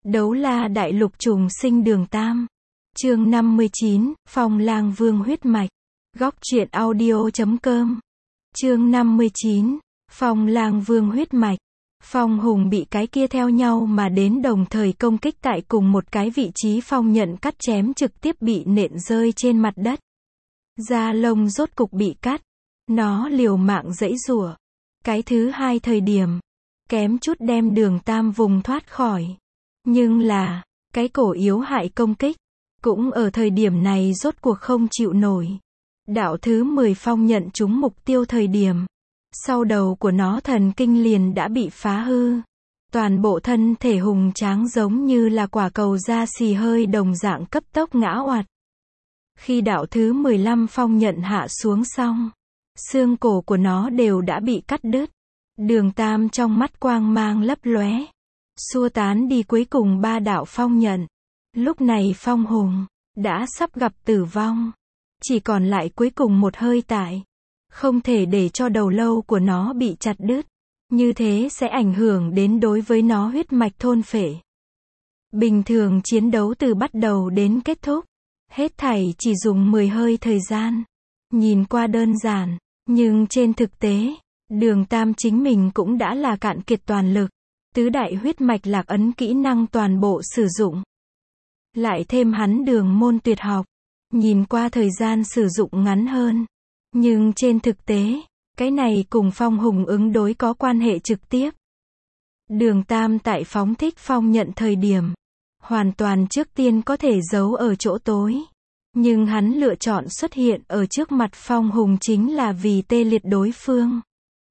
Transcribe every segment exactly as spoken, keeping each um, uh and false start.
Đấu la đại lục trùng sinh đường tam. Chương năm mươi chín, Phong Lang Vương huyết mạch. Góc truyện audio chấm com. Chương năm mươi chín, Phong Lang Vương huyết mạch. Phong Hùng bị cái kia theo nhau mà đến đồng thời công kích tại cùng một cái vị trí, Phong nhận cắt chém trực tiếp bị nện rơi trên mặt đất. Da lông rốt cục bị cắt. Nó liều mạng giãy giụa. Cái thứ hai thời điểm, kém chút đem đường tam vùng thoát khỏi. Nhưng là, cái cổ yếu hại công kích, cũng ở thời điểm này rốt cuộc không chịu nổi. Đạo thứ mười Phong nhận trúng mục tiêu thời điểm, sau đầu của nó thần kinh liền đã bị phá hư. Toàn bộ thân thể hùng tráng giống như là quả cầu da xì hơi đồng dạng cấp tốc ngã oạt. Khi đạo thứ mười lăm Phong nhận hạ xuống xong, xương cổ của nó đều đã bị cắt đứt. Đường tam trong mắt quang mang lấp lóe, xua tán đi cuối cùng ba đạo phong nhận. Lúc này Phong Hùng đã sắp gặp tử vong, chỉ còn lại cuối cùng một hơi tại. Không thể để cho đầu lâu của nó bị chặt đứt, như thế sẽ ảnh hưởng đến đối với nó huyết mạch thôn phệ. Bình thường chiến đấu từ bắt đầu đến kết thúc, hết thảy chỉ dùng mười hơi thời gian. Nhìn qua đơn giản, nhưng trên thực tế, đường tam chính mình cũng đã là cạn kiệt toàn lực. Tứ đại huyết mạch lạc ấn kỹ năng toàn bộ sử dụng. Lại thêm hắn đường môn tuyệt học, nhìn qua thời gian sử dụng ngắn hơn. Nhưng trên thực tế, cái này cùng Phong Hùng ứng đối có quan hệ trực tiếp. Đường tam tại phóng thích phong nhận thời điểm, hoàn toàn trước tiên có thể giấu ở chỗ tối. Nhưng hắn lựa chọn xuất hiện ở trước mặt Phong Hùng chính là vì tê liệt đối phương.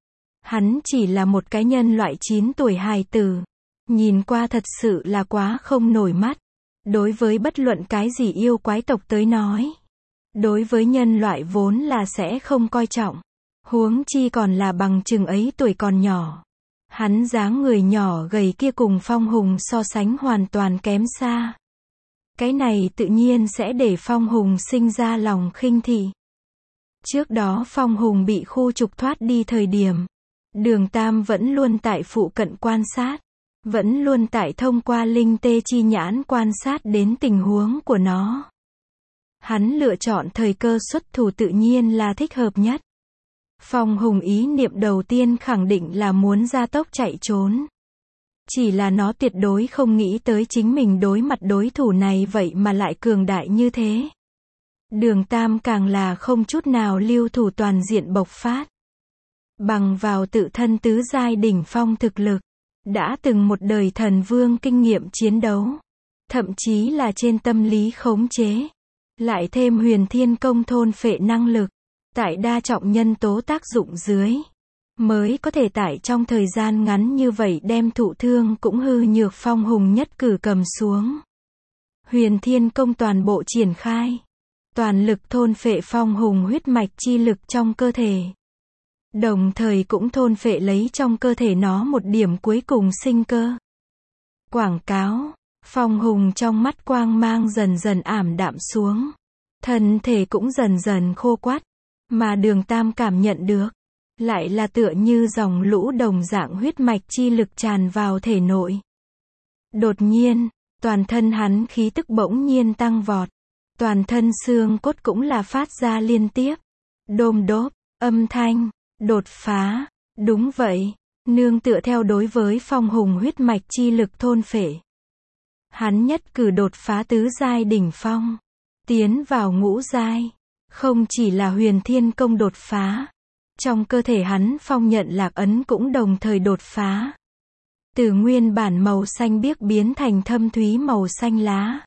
Hắn chỉ là một cái nhân loại chín tuổi hài tử. Nhìn qua thật sự là quá không nổi mắt. Đối với bất luận cái gì yêu quái tộc tới nói. Đối với nhân loại vốn là sẽ không coi trọng. Huống chi còn là bằng chừng ấy tuổi còn nhỏ. Hắn dáng người nhỏ gầy kia cùng Phong Hùng so sánh hoàn toàn kém xa. Cái này tự nhiên sẽ để Phong Hùng sinh ra lòng khinh thị. Trước đó Phong Hùng bị khu trục thoát đi thời điểm, đường tam vẫn luôn tại phụ cận quan sát. Vẫn luôn tại thông qua linh tê chi nhãn quan sát đến tình huống của nó. Hắn lựa chọn thời cơ xuất thủ tự nhiên là thích hợp nhất. Phong Hùng ý niệm đầu tiên khẳng định là muốn gia tốc chạy trốn. Chỉ là nó tuyệt đối không nghĩ tới chính mình đối mặt đối thủ này vậy mà lại cường đại như thế. Đường tam càng là không chút nào lưu thủ toàn diện bộc phát. Bằng vào tự thân tứ giai đỉnh phong thực lực, đã từng một đời thần vương kinh nghiệm chiến đấu, thậm chí là trên tâm lý khống chế, lại thêm huyền thiên công thôn phệ năng lực, tại đa trọng nhân tố tác dụng dưới, mới có thể tại trong thời gian ngắn như vậy đem thụ thương cũng hư nhược Phong Hùng nhất cử cầm xuống. Huyền thiên công toàn bộ triển khai, toàn lực thôn phệ Phong Hùng huyết mạch chi lực trong cơ thể. Đồng thời cũng thôn phệ lấy trong cơ thể nó một điểm cuối cùng sinh cơ. Quảng cáo, Phong Hùng trong mắt quang mang dần dần ảm đạm xuống. Thân thể cũng dần dần khô quắt. Mà đường tam cảm nhận được, lại là tựa như dòng lũ đồng dạng huyết mạch chi lực tràn vào thể nội. Đột nhiên, toàn thân hắn khí tức bỗng nhiên tăng vọt. Toàn thân xương cốt cũng là phát ra liên tiếp. Đôm đốp, âm thanh. Đột phá, đúng vậy, nương tựa theo đối với Phong Hùng huyết mạch chi lực thôn phệ. Hắn nhất cử đột phá tứ giai đỉnh phong, tiến vào ngũ giai, không chỉ là huyền thiên công đột phá, trong cơ thể hắn phong nhận lạc ấn cũng đồng thời đột phá. Từ nguyên bản màu xanh biếc biến thành thâm thúy màu xanh lá,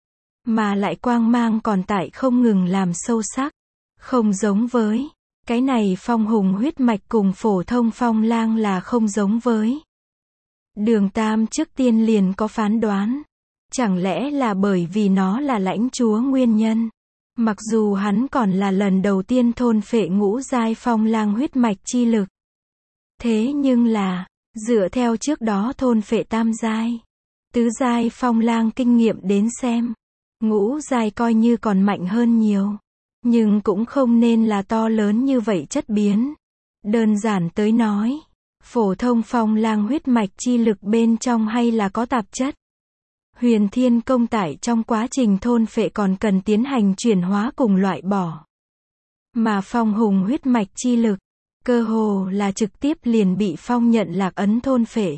mà lại quang mang còn tại không ngừng làm sâu sắc, không giống với. Cái này Phong Hùng huyết mạch cùng phổ thông Phong Lang là không giống với. Đường tam trước tiên liền có phán đoán. Chẳng lẽ là bởi vì nó là lãnh chúa nguyên nhân. Mặc dù hắn còn là lần đầu tiên thôn phệ ngũ giai Phong Lang huyết mạch chi lực. Thế nhưng là, dựa theo trước đó thôn phệ tam giai, tứ giai Phong Lang kinh nghiệm đến xem, ngũ giai coi như còn mạnh hơn nhiều. Nhưng cũng không nên là to lớn như vậy chất biến. Đơn giản tới nói, phổ thông Phong Lang huyết mạch chi lực bên trong hay là có tạp chất. Huyền Thiên Công tại trong quá trình thôn phệ còn cần tiến hành chuyển hóa cùng loại bỏ. Mà phong hùng huyết mạch chi lực, cơ hồ là trực tiếp liền bị phong nhận lạc ấn thôn phệ.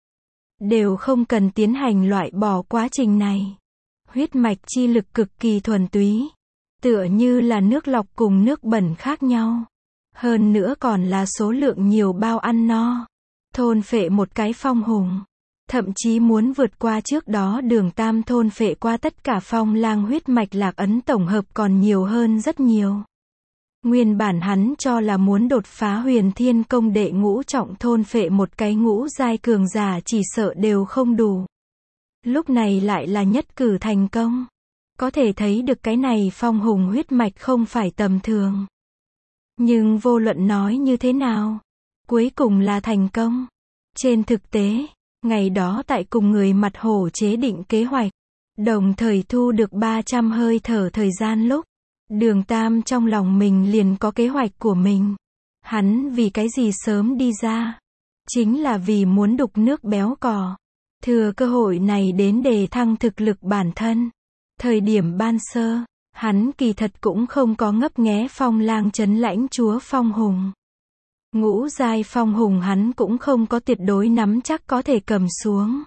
Đều không cần tiến hành loại bỏ quá trình này. Huyết mạch chi lực cực kỳ thuần túy. Tựa như là nước lọc cùng nước bẩn khác nhau. Hơn nữa còn là số lượng nhiều bao ăn no. Thôn phệ một cái phong hùng. Thậm chí muốn vượt qua trước đó Đường Tam thôn phệ qua tất cả phong lang huyết mạch lạc ấn tổng hợp còn nhiều hơn rất nhiều. Nguyên bản hắn cho là muốn đột phá Huyền Thiên Công đệ ngũ trọng thôn phệ một cái ngũ giai cường giả chỉ sợ đều không đủ. Lúc này lại là nhất cử thành công. Có thể thấy được cái này phong hùng huyết mạch không phải tầm thường. Nhưng vô luận nói như thế nào, cuối cùng là thành công. Trên thực tế, ngày đó tại cùng người mặt hổ chế định kế hoạch, đồng thời thu được ba trăm hơi thở thời gian lúc, Đường Tam trong lòng mình liền có kế hoạch của mình. Hắn vì cái gì sớm đi ra? Chính là vì muốn đục nước béo cò. Thừa cơ hội này đến đề thăng thực lực bản thân. Thời điểm ban sơ, hắn kỳ thật cũng không có ngấp nghé phong lang trấn lãnh chúa phong hùng. Ngũ giai phong hùng hắn cũng không có tuyệt đối nắm chắc có thể cầm xuống.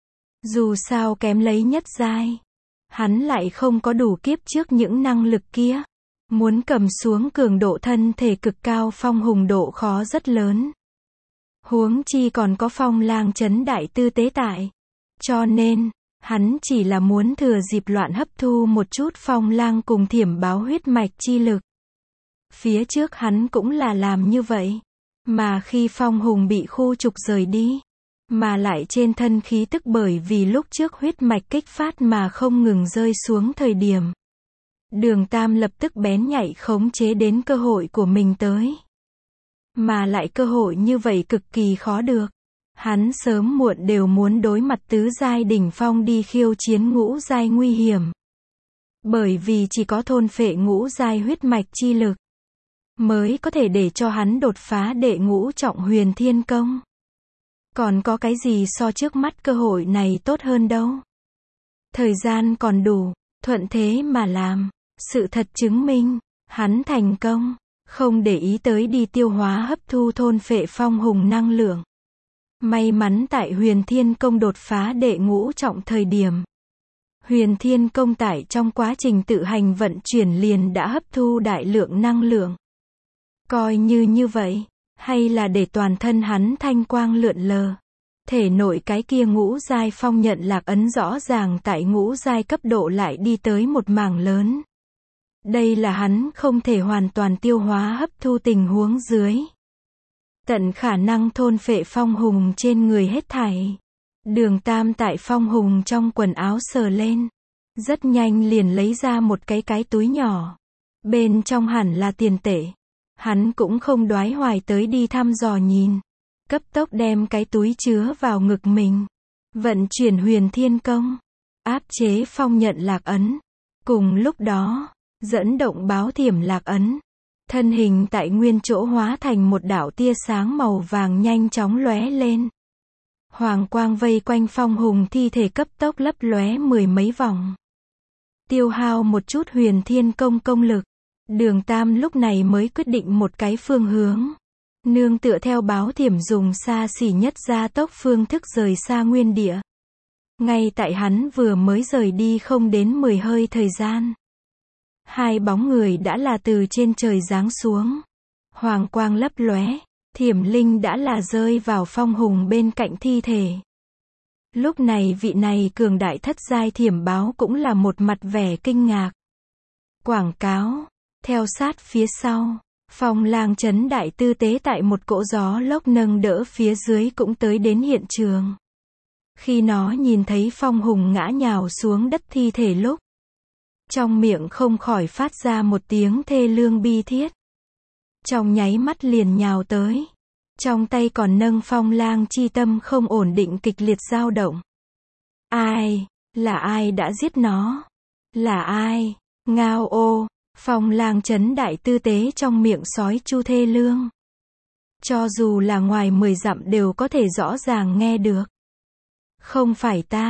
Dù sao kém lấy nhất giai, hắn lại không có đủ kiếp trước những năng lực kia. Muốn cầm xuống cường độ thân thể cực cao phong hùng độ khó rất lớn. Huống chi còn có phong lang trấn đại tư tế tại. Cho nên, hắn chỉ là muốn thừa dịp loạn hấp thu một chút phong lang cùng thiểm báo huyết mạch chi lực. Phía trước hắn cũng là làm như vậy. Mà khi phong hùng bị khu trục rời đi, mà lại trên thân khí tức bởi vì lúc trước huyết mạch kích phát mà không ngừng rơi xuống thời điểm. Đường Tam lập tức bén nhạy khống chế đến cơ hội của mình tới. Mà lại cơ hội như vậy cực kỳ khó được. Hắn sớm muộn đều muốn đối mặt tứ giai đỉnh phong đi khiêu chiến ngũ giai nguy hiểm. Bởi vì chỉ có thôn phệ ngũ giai huyết mạch chi lực, mới có thể để cho hắn đột phá đệ ngũ trọng Huyền Thiên Công. Còn có cái gì so trước mắt cơ hội này tốt hơn đâu. Thời gian còn đủ, thuận thế mà làm. Sự thật chứng minh, hắn thành công, không để ý tới đi tiêu hóa hấp thu thôn phệ phong hùng năng lượng. May mắn tại Huyền Thiên Công đột phá đệ ngũ trọng thời điểm. Huyền Thiên Công tại trong quá trình tự hành vận chuyển liền đã hấp thu đại lượng năng lượng. Coi như như vậy, hay là để toàn thân hắn thanh quang lượn lờ. Thể nội cái kia ngũ giai phong nhận lạc ấn rõ ràng tại ngũ giai cấp độ lại đi tới một mảng lớn. Đây là hắn không thể hoàn toàn tiêu hóa hấp thu tình huống dưới. Tận khả năng thôn phệ phong hùng trên người hết thảy. Đường Tam tại phong hùng trong quần áo sờ lên. Rất nhanh liền lấy ra một cái cái túi nhỏ. Bên trong hẳn là tiền tệ. Hắn cũng không đoái hoài tới đi thăm dò nhìn. Cấp tốc đem cái túi chứa vào ngực mình. Vận chuyển Huyền Thiên Công. Áp chế phong nhận lạc ấn. Cùng lúc đó, dẫn động báo thiểm lạc ấn. Thân hình tại nguyên chỗ hóa thành một đạo tia sáng màu vàng nhanh chóng lóe lên. Hoàng quang vây quanh phong hùng thi thể cấp tốc lấp lóe mười mấy vòng. Tiêu hao một chút Huyền Thiên Công công lực. Đường Tam lúc này mới quyết định một cái phương hướng. Nương tựa theo báo thiểm dùng xa xỉ nhất gia tốc phương thức rời xa nguyên địa. Ngay tại hắn vừa mới rời đi không đến mười hơi thời gian. Hai bóng người đã là từ trên trời giáng xuống. Hoàng quang lấp lóe, thiểm linh đã là rơi vào phong hùng bên cạnh thi thể. Lúc này vị này cường đại thất giai thiểm báo cũng là một mặt vẻ kinh ngạc. Quảng cáo, theo sát phía sau, phong lang trấn đại tư tế tại một cỗ gió lốc nâng đỡ phía dưới cũng tới đến hiện trường. Khi nó nhìn thấy phong hùng ngã nhào xuống đất thi thể lúc, trong miệng không khỏi phát ra một tiếng thê lương bi thiết. Trong nháy mắt liền nhào tới. Trong tay còn nâng phong lang chi tâm không ổn định kịch liệt dao động. Ai? Là ai đã giết nó? Là ai? Ngao ô! Phong lang trấn đại tư tế trong miệng sói chu thê lương. Cho dù là ngoài mười dặm đều có thể rõ ràng nghe được. Không phải ta.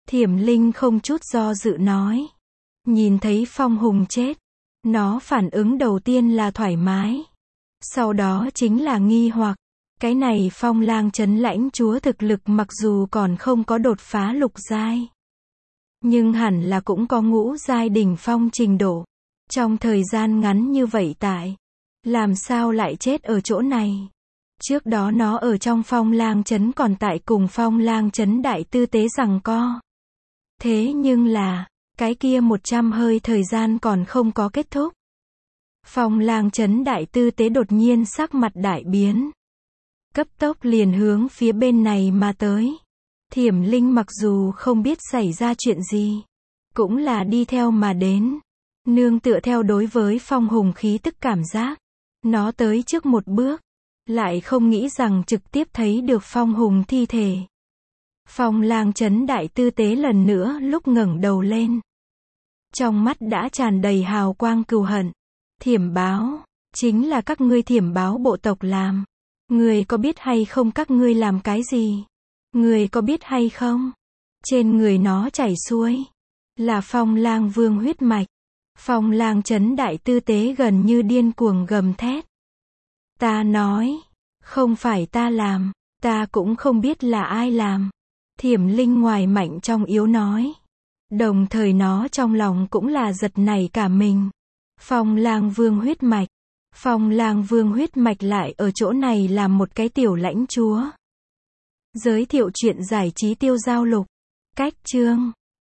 Thiểm Linh không chút do dự nói. Nhìn thấy Phong Hùng chết, nó phản ứng đầu tiên là thoải mái. Sau đó chính là nghi hoặc. Cái này Phong Lang trấn lãnh chúa thực lực mặc dù còn không có đột phá lục giai, nhưng hẳn là cũng có ngũ giai đỉnh phong trình độ. Trong thời gian ngắn như vậy tại, làm sao lại chết ở chỗ này? Trước đó nó ở trong Phong Lang trấn còn tại cùng Phong Lang trấn đại tư tế giằng co. Thế nhưng là, cái kia một trăm hơi thời gian còn không có kết thúc. Phong Lang trấn đại tư tế đột nhiên sắc mặt đại biến. Cấp tốc liền hướng phía bên này mà tới. Thiểm Linh mặc dù không biết xảy ra chuyện gì, cũng là đi theo mà đến. Nương tựa theo đối với Phong Hùng khí tức cảm giác, nó tới trước một bước, lại không nghĩ rằng trực tiếp thấy được Phong Hùng thi thể. Phong Lang trấn đại tư tế lần nữa lúc ngẩng đầu lên, trong mắt đã tràn đầy hào quang cừu hận. Thiểm báo, chính là các ngươi Thiểm báo bộ tộc làm. Người có biết hay không các ngươi làm cái gì? Người có biết hay không? Trên người nó chảy xuôi là Phong Lang Vương huyết mạch. Phong Lang trấn đại tư tế gần như điên cuồng gầm thét. Ta nói, không phải ta làm, ta cũng không biết là ai làm. Thiểm Linh ngoài mạnh trong yếu nói. Đồng thời nó trong lòng cũng là giật nảy cả mình. Phong Lang Vương huyết mạch. Phong Lang Vương huyết mạch lại ở chỗ này làm một cái tiểu lãnh chúa. Giới thiệu truyện giải trí tiêu giao lục. Cách chương